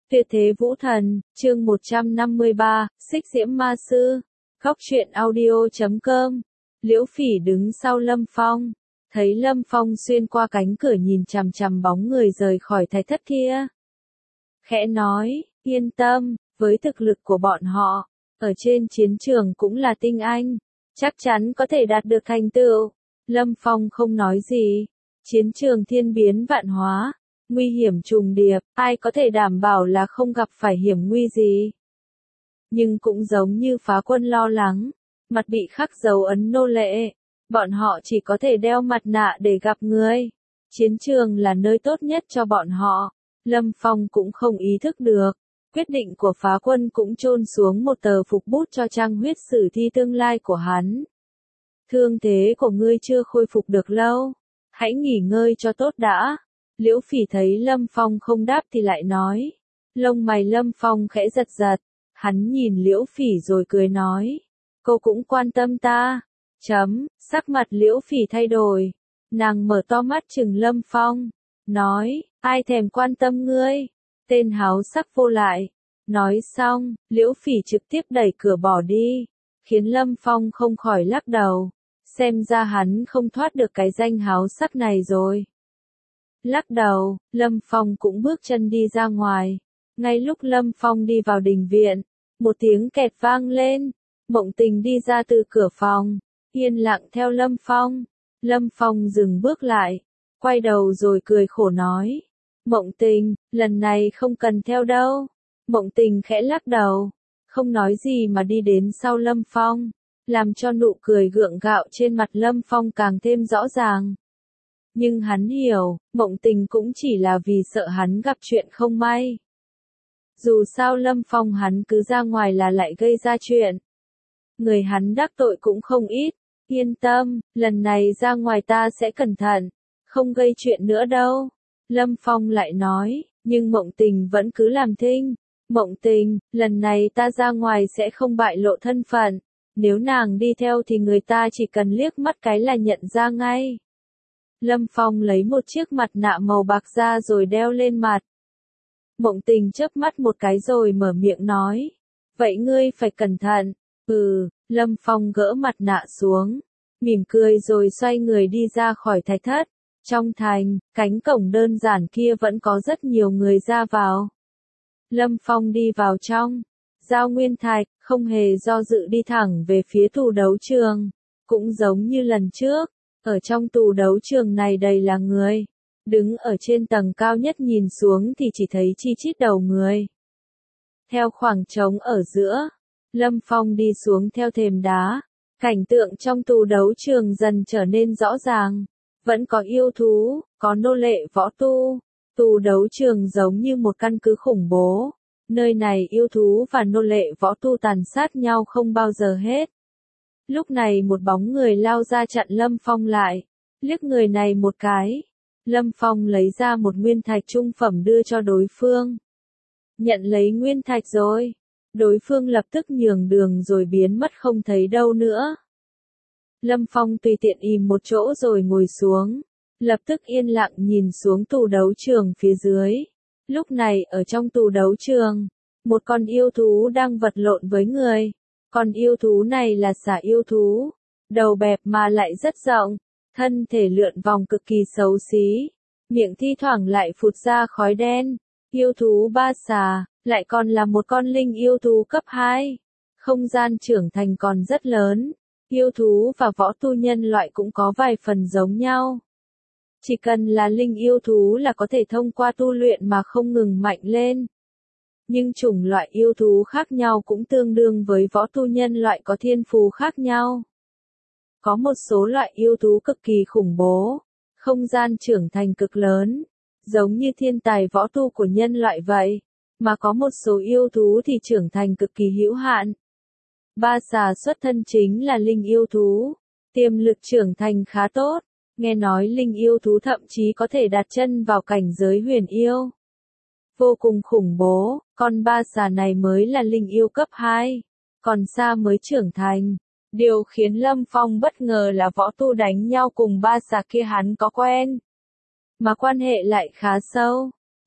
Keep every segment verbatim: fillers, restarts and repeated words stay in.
Tuyệt thế vũ thần, chương một trăm năm mươi ba, xích diễm ma sư. Góc truyện audio chấm com. Liễu Phỉ đứng sau Lâm Phong, thấy Lâm Phong xuyên qua cánh cửa nhìn chằm chằm bóng người rời khỏi thạch thất kia. Khẽ nói, yên tâm, với thực lực của bọn họ, ở trên chiến trường cũng là tinh anh, chắc chắn có thể đạt được thành tựu. Lâm Phong không nói gì, chiến trường thiên biến vạn hóa, nguy hiểm trùng điệp, ai có thể đảm bảo là không gặp phải hiểm nguy gì. Nhưng cũng giống như Phá Quân lo lắng, mặt bị khắc dấu ấn nô lệ, bọn họ chỉ có thể đeo mặt nạ để gặp người. Chiến trường là nơi tốt nhất cho bọn họ. Lâm Phong cũng không ý thức được, quyết định của Phá Quân cũng chôn xuống một tờ phục bút cho trang huyết sử thi tương lai của hắn. Thương thế của ngươi chưa khôi phục được lâu, hãy nghỉ ngơi cho tốt đã. Liễu Phỉ thấy Lâm Phong không đáp thì lại nói. Lông mày Lâm Phong khẽ giật giật, hắn nhìn Liễu Phỉ rồi cười nói. Cô cũng quan tâm ta. Chấm, sắc mặt Liễu Phỉ thay đổi. Nàng mở to mắt trừng Lâm Phong, nói, ai thèm quan tâm ngươi, tên háo sắc vô lại. Nói xong, Liễu Phỉ trực tiếp đẩy cửa bỏ đi, khiến Lâm Phong không khỏi lắc đầu. Xem ra hắn không thoát được cái danh háo sắc này rồi. Lắc đầu, Lâm Phong cũng bước chân đi ra ngoài. Ngay lúc Lâm Phong đi vào đình viện, một tiếng kẹt vang lên. Mộng Tình đi ra từ cửa phòng, yên lặng theo Lâm Phong. Lâm Phong dừng bước lại, quay đầu rồi cười khổ nói. Mộng Tình, lần này không cần theo đâu. Mộng Tình khẽ lắc đầu, không nói gì mà đi đến sau Lâm Phong, làm cho nụ cười gượng gạo trên mặt Lâm Phong càng thêm rõ ràng. Nhưng hắn hiểu, Mộng Tình cũng chỉ là vì sợ hắn gặp chuyện không may. Dù sao Lâm Phong hắn cứ ra ngoài là lại gây ra chuyện. Người hắn đắc tội cũng không ít. Yên tâm, lần này ra ngoài ta sẽ cẩn thận, không gây chuyện nữa đâu. Lâm Phong lại nói, nhưng Mộng Tình vẫn cứ làm thinh. Mộng Tình, lần này ta ra ngoài sẽ không bại lộ thân phận. Nếu nàng đi theo thì người ta chỉ cần liếc mắt cái là nhận ra ngay. Lâm Phong lấy một chiếc mặt nạ màu bạc ra rồi đeo lên mặt. Mộng Tình chớp mắt một cái rồi mở miệng nói. Vậy ngươi phải cẩn thận. Ừ, Lâm Phong gỡ mặt nạ xuống, mỉm cười rồi xoay người đi ra khỏi thạch thất. Trong thành, cánh cổng đơn giản kia vẫn có rất nhiều người ra vào. Lâm Phong đi vào trong, Giao Nguyên Thạch, không hề do dự đi thẳng về phía tù đấu trường. Cũng giống như lần trước, ở trong tù đấu trường này đầy là người. Đứng ở trên tầng cao nhất nhìn xuống thì chỉ thấy chi chít đầu người. Theo khoảng trống ở giữa, Lâm Phong đi xuống theo thềm đá. Cảnh tượng trong tù đấu trường dần trở nên rõ ràng. Vẫn có yêu thú, có nô lệ võ tu. Tù đấu trường giống như một căn cứ khủng bố. Nơi này yêu thú và nô lệ võ tu tàn sát nhau không bao giờ hết. Lúc này một bóng người lao ra chặn Lâm Phong lại. Liếc người này một cái. Lâm Phong lấy ra một nguyên thạch trung phẩm đưa cho đối phương. Nhận lấy nguyên thạch rồi. Đối phương lập tức nhường đường rồi biến mất không thấy đâu nữa. Lâm Phong tùy tiện ìm một chỗ rồi ngồi xuống. Lập tức yên lặng nhìn xuống tù đấu trường phía dưới. Lúc này ở trong tù đấu trường, một con yêu thú đang vật lộn với người. Con yêu thú này là xà yêu thú. Đầu bẹp mà lại rất rộng. Thân thể lượn vòng cực kỳ xấu xí. Miệng thi thoảng lại phụt ra khói đen. Yêu thú ba xà, lại còn là một con linh yêu thú cấp hai. Không gian trưởng thành còn rất lớn. Yêu thú và võ tu nhân loại cũng có vài phần giống nhau. Chỉ cần là linh yêu thú là có thể thông qua tu luyện mà không ngừng mạnh lên. Nhưng chủng loại yêu thú khác nhau cũng tương đương với võ tu nhân loại có thiên phú khác nhau. Có một số loại yêu thú cực kỳ khủng bố, không gian trưởng thành cực lớn, giống như thiên tài võ tu của nhân loại vậy, mà có một số yêu thú thì trưởng thành cực kỳ hữu hạn. Ba xà xuất thân chính là linh yêu thú, tiềm lực trưởng thành khá tốt, nghe nói linh yêu thú thậm chí có thể đặt chân vào cảnh giới huyền yêu. Vô cùng khủng bố, con ba xà này mới là linh yêu cấp hai, còn xa mới trưởng thành. Điều khiến Lâm Phong bất ngờ là võ tu đánh nhau cùng ba xà kia hắn có quen. Mà quan hệ lại khá sâu.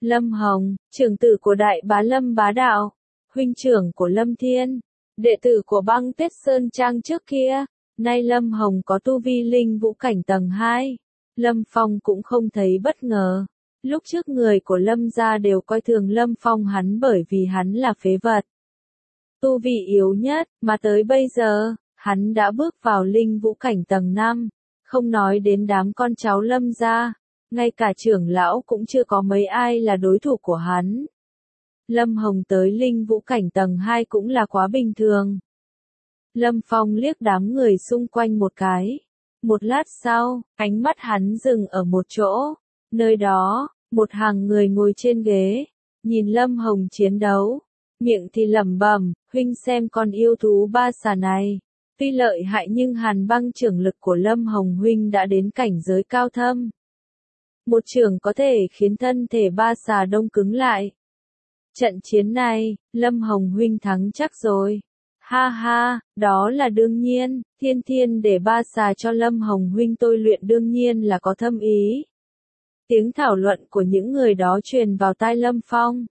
Lâm Hồng, trưởng tử của Đại Bá Lâm Bá Đạo, huynh trưởng của Lâm Thiên, đệ tử của băng Tuyết Sơn Trang trước kia, nay Lâm Hồng có tu vi linh vũ cảnh tầng hai. Lâm Phong cũng không thấy bất ngờ. Lúc trước người của Lâm gia đều coi thường Lâm Phong hắn bởi vì hắn là phế vật. Tu vi yếu nhất, mà tới bây giờ, hắn đã bước vào linh vũ cảnh tầng năm, không nói đến đám con cháu Lâm gia, ngay cả trưởng lão cũng chưa có mấy ai là đối thủ của hắn. Lâm Hồng tới linh vũ cảnh tầng hai cũng là quá bình thường. Lâm Phong liếc đám người xung quanh một cái. Một lát sau, ánh mắt hắn dừng ở một chỗ. Nơi đó, một hàng người ngồi trên ghế, nhìn Lâm Hồng chiến đấu. Miệng thì lẩm bẩm, huynh xem con yêu thú ba xà này. Tuy lợi hại nhưng hàn băng trưởng lực của Lâm Hồng huynh đã đến cảnh giới cao thâm. Một trường có thể khiến thân thể ba xà đông cứng lại. Trận chiến này, Lâm Hồng huynh thắng chắc rồi. Ha ha, đó là đương nhiên, thiên thiên để ba xà cho Lâm Hồng huynh tôi luyện đương nhiên là có thâm ý. Tiếng thảo luận của những người đó truyền vào tai Lâm Phong.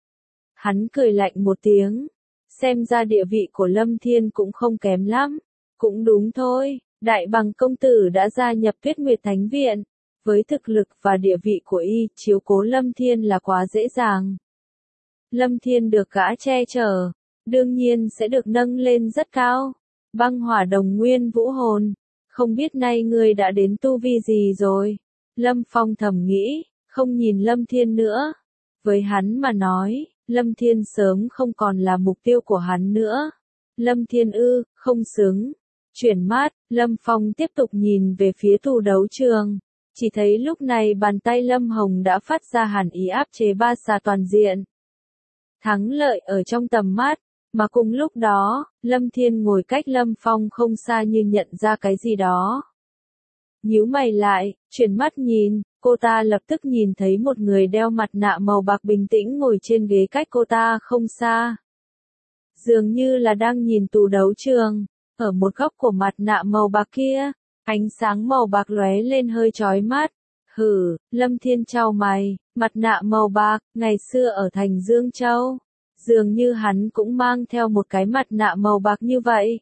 Hắn cười lạnh một tiếng, xem ra địa vị của Lâm Thiên cũng không kém lắm. Cũng đúng thôi, Đại Bằng công tử đã gia nhập Tuyết Nguyệt Thánh Viện. Với thực lực và địa vị của y, chiếu cố Lâm Thiên là quá dễ dàng. Lâm Thiên được gã che chở, đương nhiên sẽ được nâng lên rất cao. Băng hỏa đồng nguyên vũ hồn, không biết nay ngươi đã đến tu vi gì rồi. Lâm Phong thầm nghĩ, không nhìn Lâm Thiên nữa. Với hắn mà nói, Lâm Thiên sớm không còn là mục tiêu của hắn nữa. Lâm Thiên ư, không xứng. Chuyển mắt, Lâm Phong tiếp tục nhìn về phía tù đấu trường. Chỉ thấy lúc này bàn tay Lâm Hồng đã phát ra hàn ý áp chế ba xà toàn diện. Thắng lợi ở trong tầm mắt, mà cùng lúc đó, Lâm Thiên ngồi cách Lâm Phong không xa như nhận ra cái gì đó. Nhíu mày lại, chuyển mắt nhìn, cô ta lập tức nhìn thấy một người đeo mặt nạ màu bạc bình tĩnh ngồi trên ghế cách cô ta không xa. Dường như là đang nhìn tù đấu trường, ở một góc của mặt nạ màu bạc kia, ánh sáng màu bạc lóe lên hơi chói mắt. Hử, Lâm Thiên chau mày, mặt nạ màu bạc, ngày xưa ở thành Dương Châu. Dường như hắn cũng mang theo một cái mặt nạ màu bạc như vậy.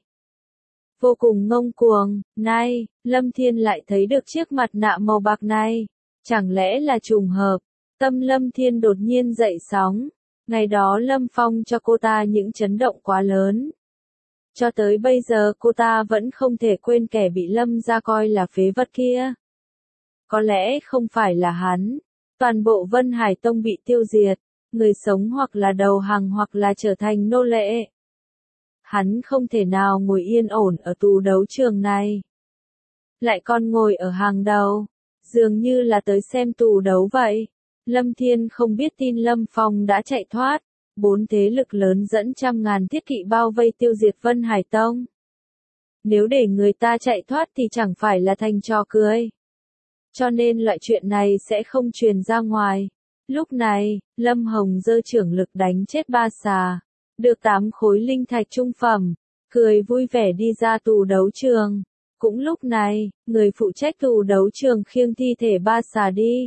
Vô cùng ngông cuồng, nay, Lâm Thiên lại thấy được chiếc mặt nạ màu bạc này. Chẳng lẽ là trùng hợp? Tâm Lâm Thiên đột nhiên dậy sóng. Ngày đó Lâm Phong cho cô ta những chấn động quá lớn. Cho tới bây giờ cô ta vẫn không thể quên kẻ bị Lâm gia coi là phế vật kia. Có lẽ không phải là hắn. Toàn bộ Vân Hải Tông bị tiêu diệt. Người sống hoặc là đầu hàng hoặc là trở thành nô lệ. Hắn không thể nào ngồi yên ổn ở tù đấu trường này. Lại còn ngồi ở hàng đầu. Dường như là tới xem tù đấu vậy. Lâm Thiên không biết tin Lâm Phong đã chạy thoát. Bốn thế lực lớn dẫn trăm ngàn thiết kỵ bao vây tiêu diệt Vân Hải Tông. Nếu để người ta chạy thoát thì chẳng phải là thành trò cười. Cho nên loại chuyện này sẽ không truyền ra ngoài. Lúc này, Lâm Hồng giơ trưởng lực đánh chết ba xà. Được tám khối linh thạch trung phẩm. Cười vui vẻ đi ra tù đấu trường. Cũng lúc này, người phụ trách tù đấu trường khiêng thi thể ba xà đi.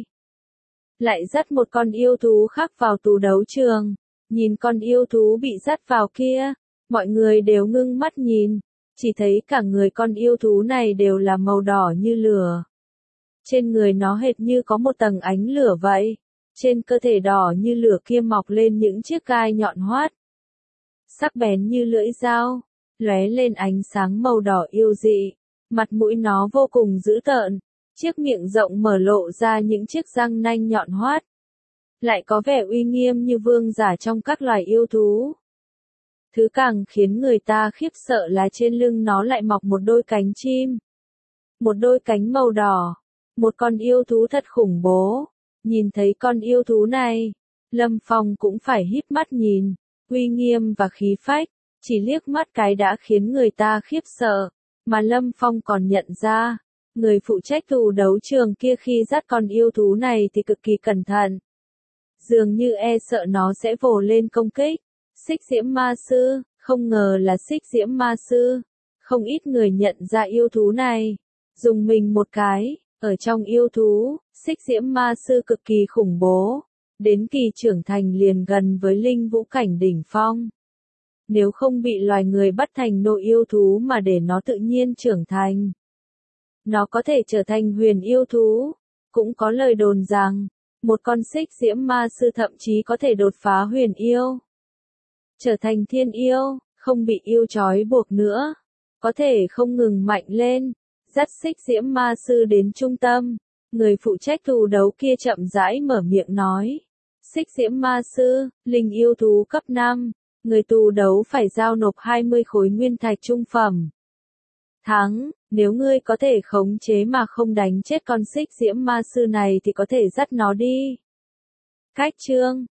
Lại dắt một con yêu thú khác vào tù đấu trường. Nhìn con yêu thú bị dắt vào kia, mọi người đều ngưng mắt nhìn, chỉ thấy cả người con yêu thú này đều là màu đỏ như lửa. Trên người nó hệt như có một tầng ánh lửa vậy, trên cơ thể đỏ như lửa kia mọc lên những chiếc gai nhọn hoắt, sắc bén như lưỡi dao, lóe lên ánh sáng màu đỏ yêu dị, mặt mũi nó vô cùng dữ tợn, chiếc miệng rộng mở lộ ra những chiếc răng nanh nhọn hoắt. Lại có vẻ uy nghiêm như vương giả trong các loài yêu thú. Thứ càng khiến người ta khiếp sợ là trên lưng nó lại mọc một đôi cánh chim. Một đôi cánh màu đỏ. Một con yêu thú thật khủng bố. Nhìn thấy con yêu thú này, Lâm Phong cũng phải híp mắt nhìn. Uy nghiêm và khí phách, chỉ liếc mắt cái đã khiến người ta khiếp sợ. Mà Lâm Phong còn nhận ra, người phụ trách tù đấu trường kia khi dắt con yêu thú này thì cực kỳ cẩn thận. Dường như e sợ nó sẽ vồ lên công kích. Xích diễm ma sư, không ngờ là xích diễm ma sư. Không ít người nhận ra yêu thú này. Dùng mình một cái, ở trong yêu thú, xích diễm ma sư cực kỳ khủng bố. Đến kỳ trưởng thành liền gần với linh vũ cảnh đỉnh phong. Nếu không bị loài người bắt thành nô yêu thú mà để nó tự nhiên trưởng thành, nó có thể trở thành huyền yêu thú. Cũng có lời đồn rằng, một con xích diễm ma sư thậm chí có thể đột phá huyền yêu, trở thành thiên yêu, không bị yêu trói buộc nữa, có thể không ngừng mạnh lên. Dắt xích diễm ma sư đến trung tâm, người phụ trách thù đấu kia chậm rãi mở miệng nói. Xích diễm ma sư, linh yêu thú cấp năm, người tù đấu phải giao nộp hai mươi khối nguyên thạch trung phẩm. Thắng, nếu ngươi có thể khống chế mà không đánh chết con xích diễm ma sư này thì có thể dắt nó đi. Cách chương